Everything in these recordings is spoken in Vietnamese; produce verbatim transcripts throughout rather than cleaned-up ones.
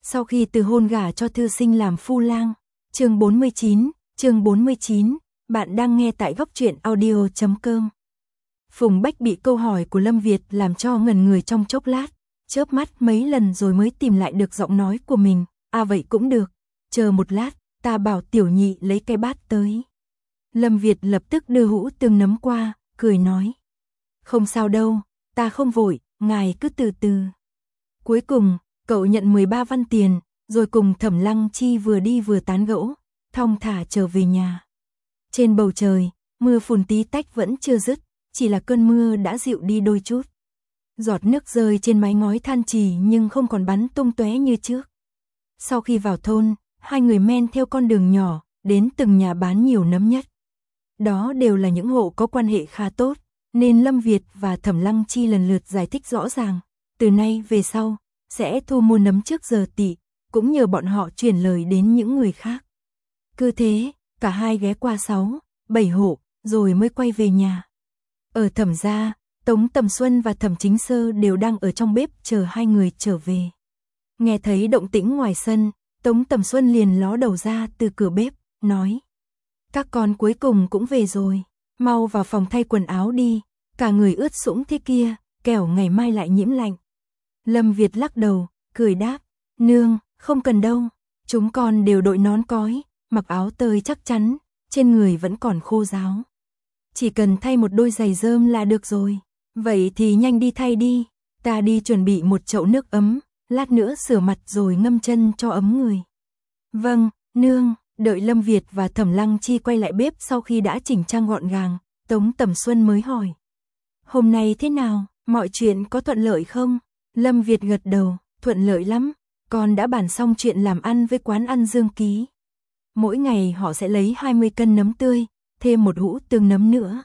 Sau khi từ hôn gả cho thư sinh làm phu lang. Chương bốn mươi chín, chương bốn mươi chín, bạn đang nghe tại góc truyện audio chấm com. Phùng Bách bị câu hỏi của Lâm Việt làm cho ngẩn người trong chốc lát, chớp mắt mấy lần rồi mới tìm lại được giọng nói của mình. À vậy cũng được, chờ một lát, ta bảo Tiểu Nhị lấy cái bát tới. Lâm Việt lập tức đưa hũ tương nấm qua, cười nói. Không sao đâu, ta không vội, ngài cứ từ từ. Cuối cùng, cậu nhận mười ba văn tiền, rồi cùng Thẩm Lăng Chi vừa đi vừa tán gẫu, thong thả trở về nhà. Trên bầu trời, mưa phùn tí tách vẫn chưa dứt, chỉ là cơn mưa đã dịu đi đôi chút. Giọt nước rơi trên mái ngói than trì nhưng không còn bắn tung tóe như trước. Sau khi vào thôn, hai người men theo con đường nhỏ, đến từng nhà bán nhiều nấm nhất. Đó đều là những hộ có quan hệ khá tốt, nên Lâm Việt và Thẩm Lăng Chi lần lượt giải thích rõ ràng. Từ nay về sau, sẽ thu mua nấm trước giờ tỵ, cũng nhờ bọn họ truyền lời đến những người khác. Cứ thế, cả hai ghé qua sáu, bảy hộ, rồi mới quay về nhà. Ở Thẩm gia, Tống Tầm Xuân và Thẩm Chính Sơ đều đang ở trong bếp chờ hai người trở về. Nghe thấy động tĩnh ngoài sân, Tống Tầm Xuân liền ló đầu ra từ cửa bếp, nói. Các con cuối cùng cũng về rồi, mau vào phòng thay quần áo đi, cả người ướt sũng thế kia, kẻo ngày mai lại nhiễm lạnh. Lâm Việt lắc đầu, cười đáp, nương, không cần đâu, chúng con đều đội nón cói, mặc áo tơi chắc chắn, trên người vẫn còn khô ráo. Chỉ cần thay một đôi giày rơm là được rồi, vậy thì nhanh đi thay đi, ta đi chuẩn bị một chậu nước ấm, lát nữa rửa mặt rồi ngâm chân cho ấm người. Vâng, nương. Đợi Lâm Việt và Thẩm Lăng Chi quay lại bếp sau khi đã chỉnh trang gọn gàng, Tống Tầm Xuân mới hỏi. Hôm nay thế nào, mọi chuyện có thuận lợi không? Lâm Việt gật đầu, thuận lợi lắm, con đã bàn xong chuyện làm ăn với quán ăn Dương Ký. Mỗi ngày họ sẽ lấy hai mươi cân nấm tươi, thêm một hũ tương nấm nữa.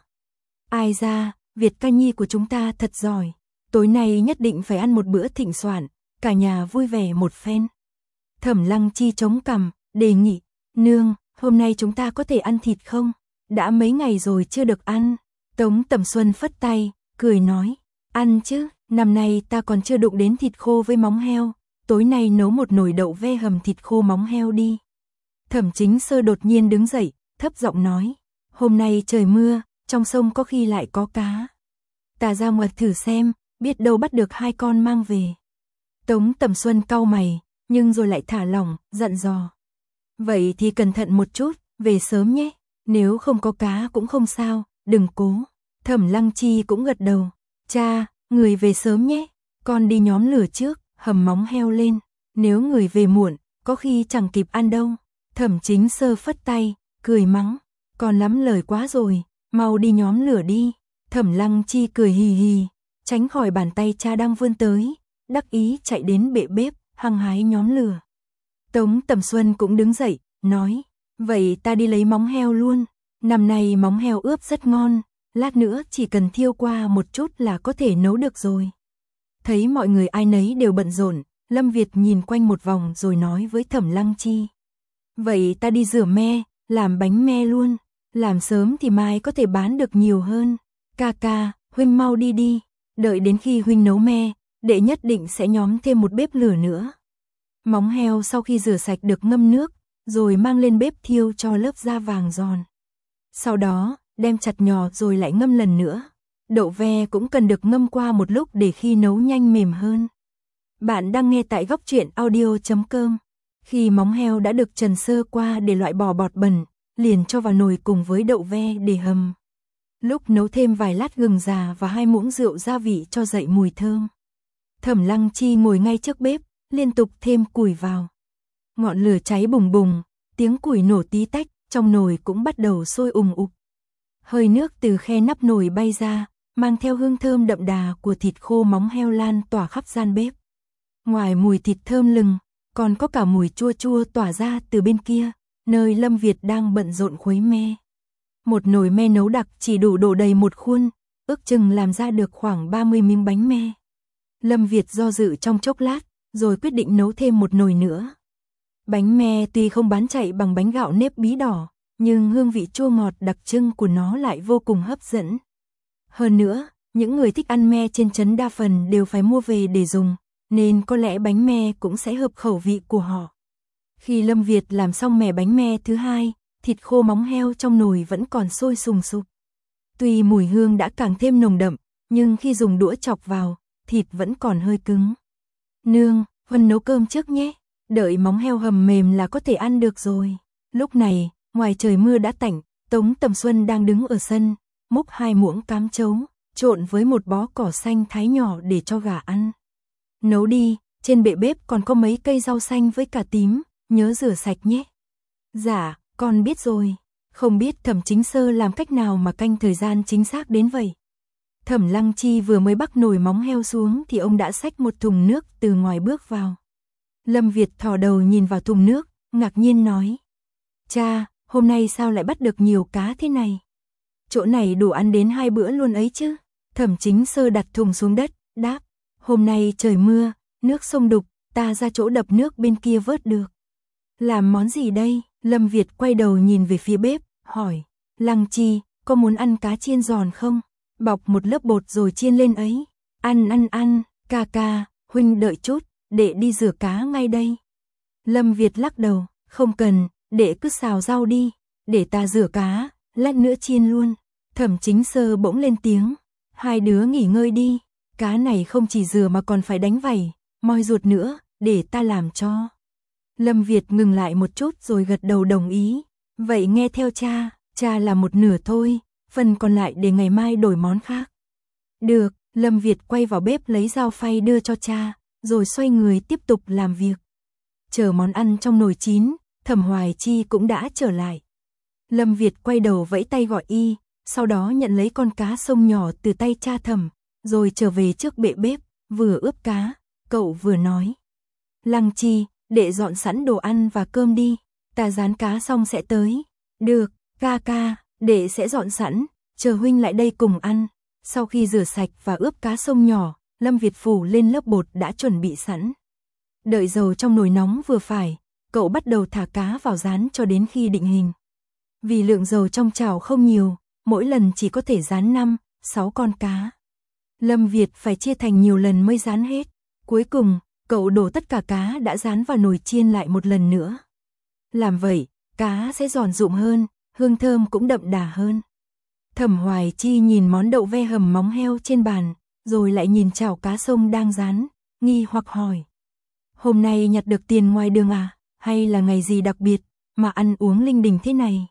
Ai ra, Việt ca nhi của chúng ta thật giỏi, tối nay nhất định phải ăn một bữa thịnh soạn, cả nhà vui vẻ một phen. Thẩm Lăng Chi chống cằm, đề nghị. Nương, hôm nay chúng ta có thể ăn thịt không? Đã mấy ngày rồi chưa được ăn. Tống Tầm Xuân phất tay, cười nói. Ăn chứ, năm nay ta còn chưa đụng đến thịt khô với móng heo. Tối nay nấu một nồi đậu ve hầm thịt khô móng heo đi. Thẩm Chính Sơ đột nhiên đứng dậy, thấp giọng nói. Hôm nay trời mưa, trong sông có khi lại có cá. Ta ra ngoài thử xem, biết đâu bắt được hai con mang về. Tống Tầm Xuân cau mày, nhưng rồi lại thả lỏng, dặn dò. Vậy thì cẩn thận một chút, về sớm nhé, nếu không có cá cũng không sao, đừng cố. Thẩm Lăng Chi cũng gật đầu, cha, người về sớm nhé, con đi nhóm lửa trước, hầm móng heo lên, nếu người về muộn, có khi chẳng kịp ăn đâu. Thẩm Chính Sơ phất tay, cười mắng, còn lắm lời quá rồi, mau đi nhóm lửa đi. Thẩm Lăng Chi cười hì hì, tránh khỏi bàn tay cha đang vươn tới, đắc ý chạy đến bệ bếp, hăng hái nhóm lửa. Tống Tầm Xuân cũng đứng dậy, nói, vậy ta đi lấy móng heo luôn, năm nay móng heo ướp rất ngon, lát nữa chỉ cần thiêu qua một chút là có thể nấu được rồi. Thấy mọi người ai nấy đều bận rộn, Lâm Việt nhìn quanh một vòng rồi nói với Thẩm Lăng Chi. Vậy ta đi rửa me, làm bánh me luôn, làm sớm thì mai có thể bán được nhiều hơn. Ca ca, huynh mau đi đi, đợi đến khi huynh nấu me, đệ nhất định sẽ nhóm thêm một bếp lửa nữa. Móng heo sau khi rửa sạch được ngâm nước, rồi mang lên bếp thiêu cho lớp da vàng giòn. Sau đó, đem chặt nhỏ rồi lại ngâm lần nữa. Đậu ve cũng cần được ngâm qua một lúc để khi nấu nhanh mềm hơn. Bạn đang nghe tại góc truyện audio chấm com. Khi móng heo đã được trần sơ qua để loại bỏ bọt bẩn, liền cho vào nồi cùng với đậu ve để hầm. Lúc nấu thêm vài lát gừng già và hai muỗng rượu gia vị cho dậy mùi thơm. Thẩm Lăng Chi ngồi ngay trước bếp, liên tục thêm củi vào. Ngọn lửa cháy bùng bùng, tiếng củi nổ tí tách, trong nồi cũng bắt đầu sôi ùng ục. Hơi nước từ khe nắp nồi bay ra, mang theo hương thơm đậm đà của thịt khô móng heo lan tỏa khắp gian bếp. Ngoài mùi thịt thơm lừng, còn có cả mùi chua chua tỏa ra từ bên kia, nơi Lâm Việt đang bận rộn khuấy me. Một nồi me nấu đặc chỉ đủ đổ đầy một khuôn, ước chừng làm ra được khoảng ba mươi miếng bánh me. Lâm Việt do dự trong chốc lát, rồi quyết định nấu thêm một nồi nữa. Bánh me tuy không bán chạy bằng bánh gạo nếp bí đỏ, nhưng hương vị chua ngọt đặc trưng của nó lại vô cùng hấp dẫn. Hơn nữa, những người thích ăn me trên trấn đa phần đều phải mua về để dùng, nên có lẽ bánh me cũng sẽ hợp khẩu vị của họ. Khi Lâm Việt làm xong mẻ bánh me thứ hai, thịt khô móng heo trong nồi vẫn còn sôi sùng sục. Tuy mùi hương đã càng thêm nồng đậm, nhưng khi dùng đũa chọc vào, thịt vẫn còn hơi cứng. Nương, Huân nấu cơm trước nhé, đợi móng heo hầm mềm là có thể ăn được rồi. Lúc này, ngoài trời mưa đã tạnh, Tống Tầm Xuân đang đứng ở sân, múc hai muỗng cám chấu, trộn với một bó cỏ xanh thái nhỏ để cho gà ăn. Nấu đi, trên bệ bếp còn có mấy cây rau xanh với cà tím, nhớ rửa sạch nhé. Dạ, con biết rồi. Không biết Thẩm Chính Sơ làm cách nào mà canh thời gian chính xác đến vậy. Thẩm Lăng Chi vừa mới bắc nồi móng heo xuống thì ông đã xách một thùng nước từ ngoài bước vào. Lâm Việt thò đầu nhìn vào thùng nước, ngạc nhiên nói. Cha, hôm nay sao lại bắt được nhiều cá thế này? Chỗ này đủ ăn đến hai bữa luôn ấy chứ. Thẩm Chính Sơ đặt thùng xuống đất, đáp. Hôm nay trời mưa, nước sông đục, ta ra chỗ đập nước bên kia vớt được. Làm món gì đây? Lâm Việt quay đầu nhìn về phía bếp, hỏi. Lăng Chi, có muốn ăn cá chiên giòn không? Bọc một lớp bột rồi chiên lên ấy. Ăn ăn ăn, ca ca, huynh đợi chút, đệ đi rửa cá ngay đây. Lâm Việt lắc đầu, không cần, đệ cứ xào rau đi, để ta rửa cá, lát nữa chiên luôn. Thẩm Chính Sơ bỗng lên tiếng. Hai đứa nghỉ ngơi đi, cá này không chỉ rửa mà còn phải đánh vảy, moi ruột nữa, để ta làm cho. Lâm Việt ngừng lại một chút rồi gật đầu đồng ý. Vậy nghe theo cha, cha làm một nửa thôi, phần còn lại để ngày mai đổi món khác. Được, Lâm Việt quay vào bếp lấy dao phay đưa cho cha, rồi xoay người tiếp tục làm việc. Chờ món ăn trong nồi chín, Thẩm Hoài Chi cũng đã trở lại. Lâm Việt quay đầu vẫy tay gọi y, sau đó nhận lấy con cá sông nhỏ từ tay cha Thẩm, rồi trở về trước bệ bếp, vừa ướp cá, cậu vừa nói. Lăng Chi, đệ dọn sẵn đồ ăn và cơm đi, ta rán cá xong sẽ tới. Được, ca ca, đệ sẽ dọn sẵn, chờ huynh lại đây cùng ăn. Sau khi rửa sạch và ướp cá sông nhỏ, Lâm Việt phủ lên lớp bột đã chuẩn bị sẵn. Đợi dầu trong nồi nóng vừa phải, cậu bắt đầu thả cá vào rán cho đến khi định hình. Vì lượng dầu trong chảo không nhiều, mỗi lần chỉ có thể rán năm, sáu con cá. Lâm Việt phải chia thành nhiều lần mới rán hết. Cuối cùng, cậu đổ tất cả cá đã rán vào nồi chiên lại một lần nữa. Làm vậy, cá sẽ giòn rụm hơn, hương thơm cũng đậm đà hơn. Thẩm Hoài Chi nhìn món đậu ve hầm móng heo trên bàn, rồi lại nhìn chảo cá sông đang rán, nghi hoặc hỏi. Hôm nay nhặt được tiền ngoài đường à, hay là ngày gì đặc biệt, mà ăn uống linh đình thế này?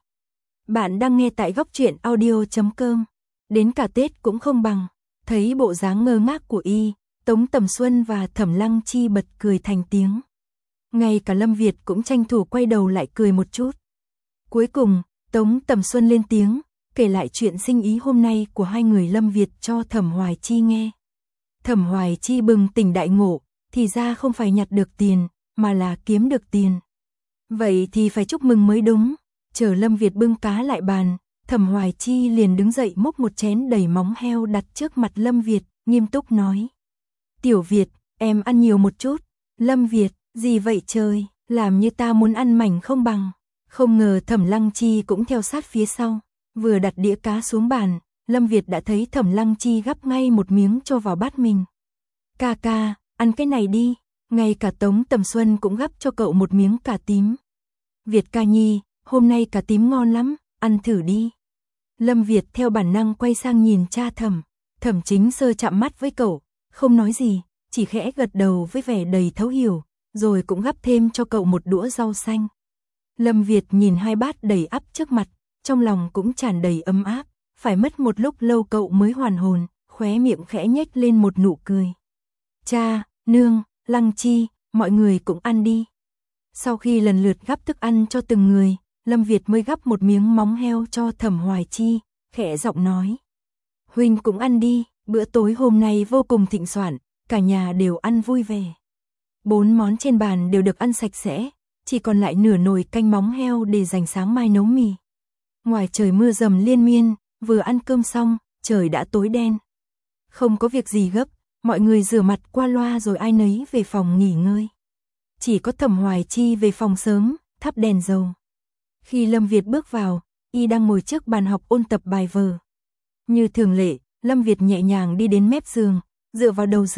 Bạn đang nghe tại góc truyện audio chấm com. Đến cả Tết cũng không bằng. Thấy bộ dáng ngơ ngác của y, Tống Tầm Xuân và Thẩm Lăng Chi bật cười thành tiếng. Ngay cả Lâm Việt cũng tranh thủ quay đầu lại cười một chút. Cuối cùng, Tống Tầm Xuân lên tiếng, kể lại chuyện sinh ý hôm nay của hai người Lâm Việt cho Thẩm Hoài Chi nghe. Thẩm Hoài Chi bừng tỉnh đại ngộ, thì ra không phải nhặt được tiền, mà là kiếm được tiền. Vậy thì phải chúc mừng mới đúng. Chờ Lâm Việt bưng cá lại bàn, Thẩm Hoài Chi liền đứng dậy múc một chén đầy móng heo đặt trước mặt Lâm Việt, nghiêm túc nói. Tiểu Việt, em ăn nhiều một chút. Lâm Việt, gì vậy trời, làm như ta muốn ăn mảnh không bằng. Không ngờ Thẩm Lăng Chi cũng theo sát phía sau. Vừa đặt đĩa cá xuống bàn, Lâm Việt đã thấy Thẩm Lăng Chi gắp ngay một miếng cho vào bát mình. Ca ca, ăn cái này đi. Ngay cả Tống Tầm Xuân cũng gắp cho cậu một miếng cà tím. Việt ca nhi, hôm nay cà tím ngon lắm, ăn thử đi. Lâm Việt theo bản năng quay sang nhìn cha Thẩm. Thẩm Chính Sơ chạm mắt với cậu, không nói gì, chỉ khẽ gật đầu với vẻ đầy thấu hiểu, rồi cũng gắp thêm cho cậu một đũa rau xanh. Lâm Việt nhìn hai bát đầy ắp trước mặt, trong lòng cũng tràn đầy ấm áp, phải mất một lúc lâu cậu mới hoàn hồn, khóe miệng khẽ nhếch lên một nụ cười. Cha, nương, Lăng Chi, mọi người cũng ăn đi. Sau khi lần lượt gắp thức ăn cho từng người, Lâm Việt mới gắp một miếng móng heo cho Thẩm Hoài Chi, khẽ giọng nói. Huynh cũng ăn đi, bữa tối hôm nay vô cùng thịnh soạn, cả nhà đều ăn vui vẻ. Bốn món trên bàn đều được ăn sạch sẽ, chỉ còn lại nửa nồi canh móng heo để dành sáng mai nấu mì. Ngoài trời mưa dầm liên miên, vừa ăn cơm xong, trời đã tối đen. Không có việc gì gấp, mọi người rửa mặt qua loa rồi ai nấy về phòng nghỉ ngơi. Chỉ có Thẩm Hoài Chi về phòng sớm, thắp đèn dầu. Khi Lâm Việt bước vào, y đang ngồi trước bàn học ôn tập bài vở. Như thường lệ, Lâm Việt nhẹ nhàng đi đến mép giường, dựa vào đầu giường,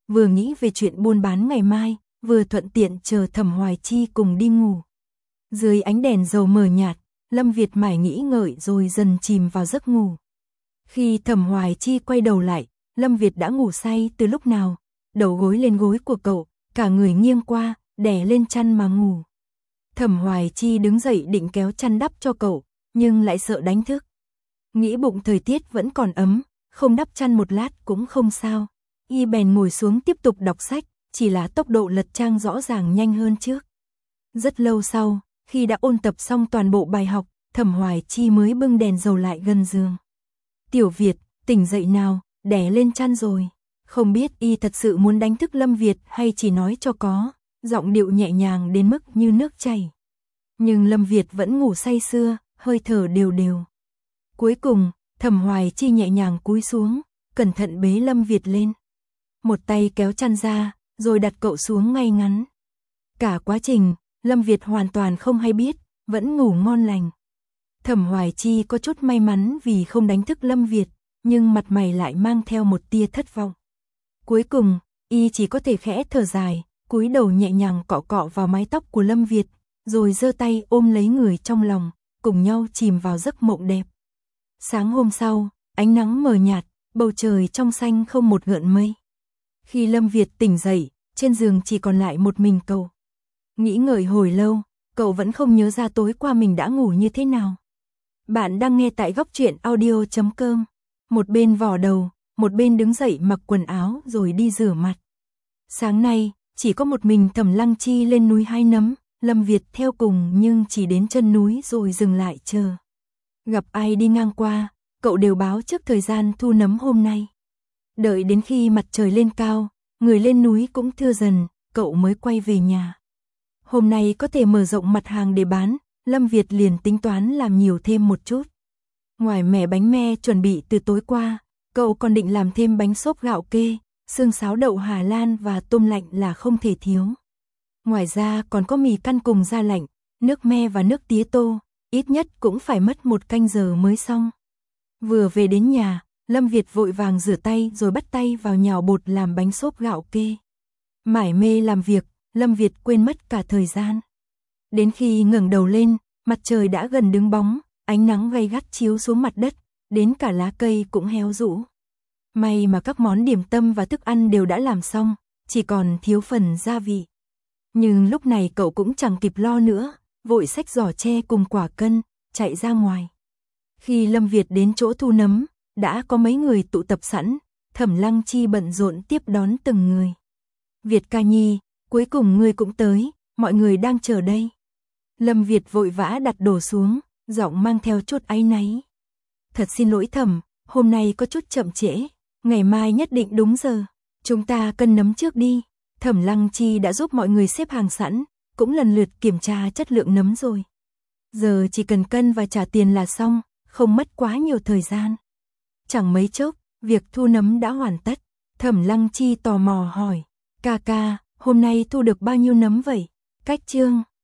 vừa nghĩ về chuyện buôn bán ngày mai, vừa thuận tiện chờ Thẩm Hoài Chi cùng đi ngủ. Dưới ánh đèn dầu mờ nhạt, Lâm Việt mải nghĩ ngợi rồi dần chìm vào giấc ngủ. Khi Thẩm Hoài Chi quay đầu lại, Lâm Việt đã ngủ say từ lúc nào, đầu gối lên gối của cậu, cả người nghiêng qua, đè lên chăn mà ngủ. Thẩm Hoài Chi đứng dậy định kéo chăn đắp cho cậu, nhưng lại sợ đánh thức. Nghĩ bụng thời tiết vẫn còn ấm, không đắp chăn một lát cũng không sao. Y bèn ngồi xuống tiếp tục đọc sách, chỉ là tốc độ lật trang rõ ràng nhanh hơn trước. Rất lâu sau, khi đã ôn tập xong toàn bộ bài học, Thẩm Hoài Chi mới bưng đèn dầu lại gần giường. Tiểu Việt, tỉnh dậy nào, đè lên chăn rồi. Không biết y thật sự muốn đánh thức Lâm Việt hay chỉ nói cho có, giọng điệu nhẹ nhàng đến mức như nước chảy. Nhưng Lâm Việt vẫn ngủ say sưa, hơi thở đều đều. Cuối cùng, Thẩm Hoài Chi nhẹ nhàng cúi xuống, cẩn thận bế Lâm Việt lên. Một tay kéo chăn ra, rồi đặt cậu xuống ngay ngắn. Cả quá trình, Lâm Việt hoàn toàn không hay biết, vẫn ngủ ngon lành. Thẩm Hoài Chi có chút may mắn vì không đánh thức Lâm Việt, nhưng mặt mày lại mang theo một tia thất vọng. Cuối cùng, y chỉ có thể khẽ thở dài, cúi đầu nhẹ nhàng cọ cọ vào mái tóc của Lâm Việt, rồi giơ tay ôm lấy người trong lòng, cùng nhau chìm vào giấc mộng đẹp. Sáng hôm sau, ánh nắng mờ nhạt, bầu trời trong xanh không một gợn mây. Khi Lâm Việt tỉnh dậy, trên giường chỉ còn lại một mình cậu. Nghĩ ngợi hồi lâu, cậu vẫn không nhớ ra tối qua mình đã ngủ như thế nào. Bạn đang nghe tại góc truyện audio chấm com. Một bên vò đầu, một bên đứng dậy mặc quần áo rồi đi rửa mặt. Sáng nay, chỉ có một mình Thẩm Lăng Chi lên núi hái nấm, Lâm Việt theo cùng nhưng chỉ đến chân núi rồi dừng lại chờ. Gặp ai đi ngang qua, cậu đều báo trước thời gian thu nấm hôm nay. Đợi đến khi mặt trời lên cao, người lên núi cũng thưa dần, cậu mới quay về nhà. Hôm nay có thể mở rộng mặt hàng để bán, Lâm Việt liền tính toán làm nhiều thêm một chút. Ngoài mẻ bánh me chuẩn bị từ tối qua, cậu còn định làm thêm bánh xốp gạo kê, xương sáo đậu Hà Lan và tôm lạnh là không thể thiếu. Ngoài ra còn có mì căn cùng da lạnh, nước me và nước tía tô, ít nhất cũng phải mất một canh giờ mới xong. Vừa về đến nhà, Lâm Việt vội vàng rửa tay rồi bắt tay vào nhào bột làm bánh xốp gạo kê. Mải mê làm việc, Lâm Việt quên mất cả thời gian. Đến khi ngẩng đầu lên, mặt trời đã gần đứng bóng, ánh nắng gay gắt chiếu xuống mặt đất, đến cả lá cây cũng héo rũ. May mà các món điểm tâm và thức ăn đều đã làm xong, chỉ còn thiếu phần gia vị. Nhưng lúc này cậu cũng chẳng kịp lo nữa, vội xách giỏ tre cùng quả cân, chạy ra ngoài. Khi Lâm Việt đến chỗ thu nấm, đã có mấy người tụ tập sẵn, Thẩm Lăng Chi bận rộn tiếp đón từng người. Việt ca nhi, cuối cùng ngươi cũng tới, mọi người đang chờ đây. Lâm Việt vội vã đặt đồ xuống, giọng mang theo chút áy náy. Thật xin lỗi Thẩm, hôm nay có chút chậm trễ, ngày mai nhất định đúng giờ. Chúng ta cân nấm trước đi. Thẩm Lăng Chi đã giúp mọi người xếp hàng sẵn, cũng lần lượt kiểm tra chất lượng nấm rồi. Giờ chỉ cần cân và trả tiền là xong, không mất quá nhiều thời gian. Chẳng mấy chốc, việc thu nấm đã hoàn tất. Thẩm Lăng Chi tò mò hỏi, ca ca, hôm nay thu được bao nhiêu nấm vậy? Cách chương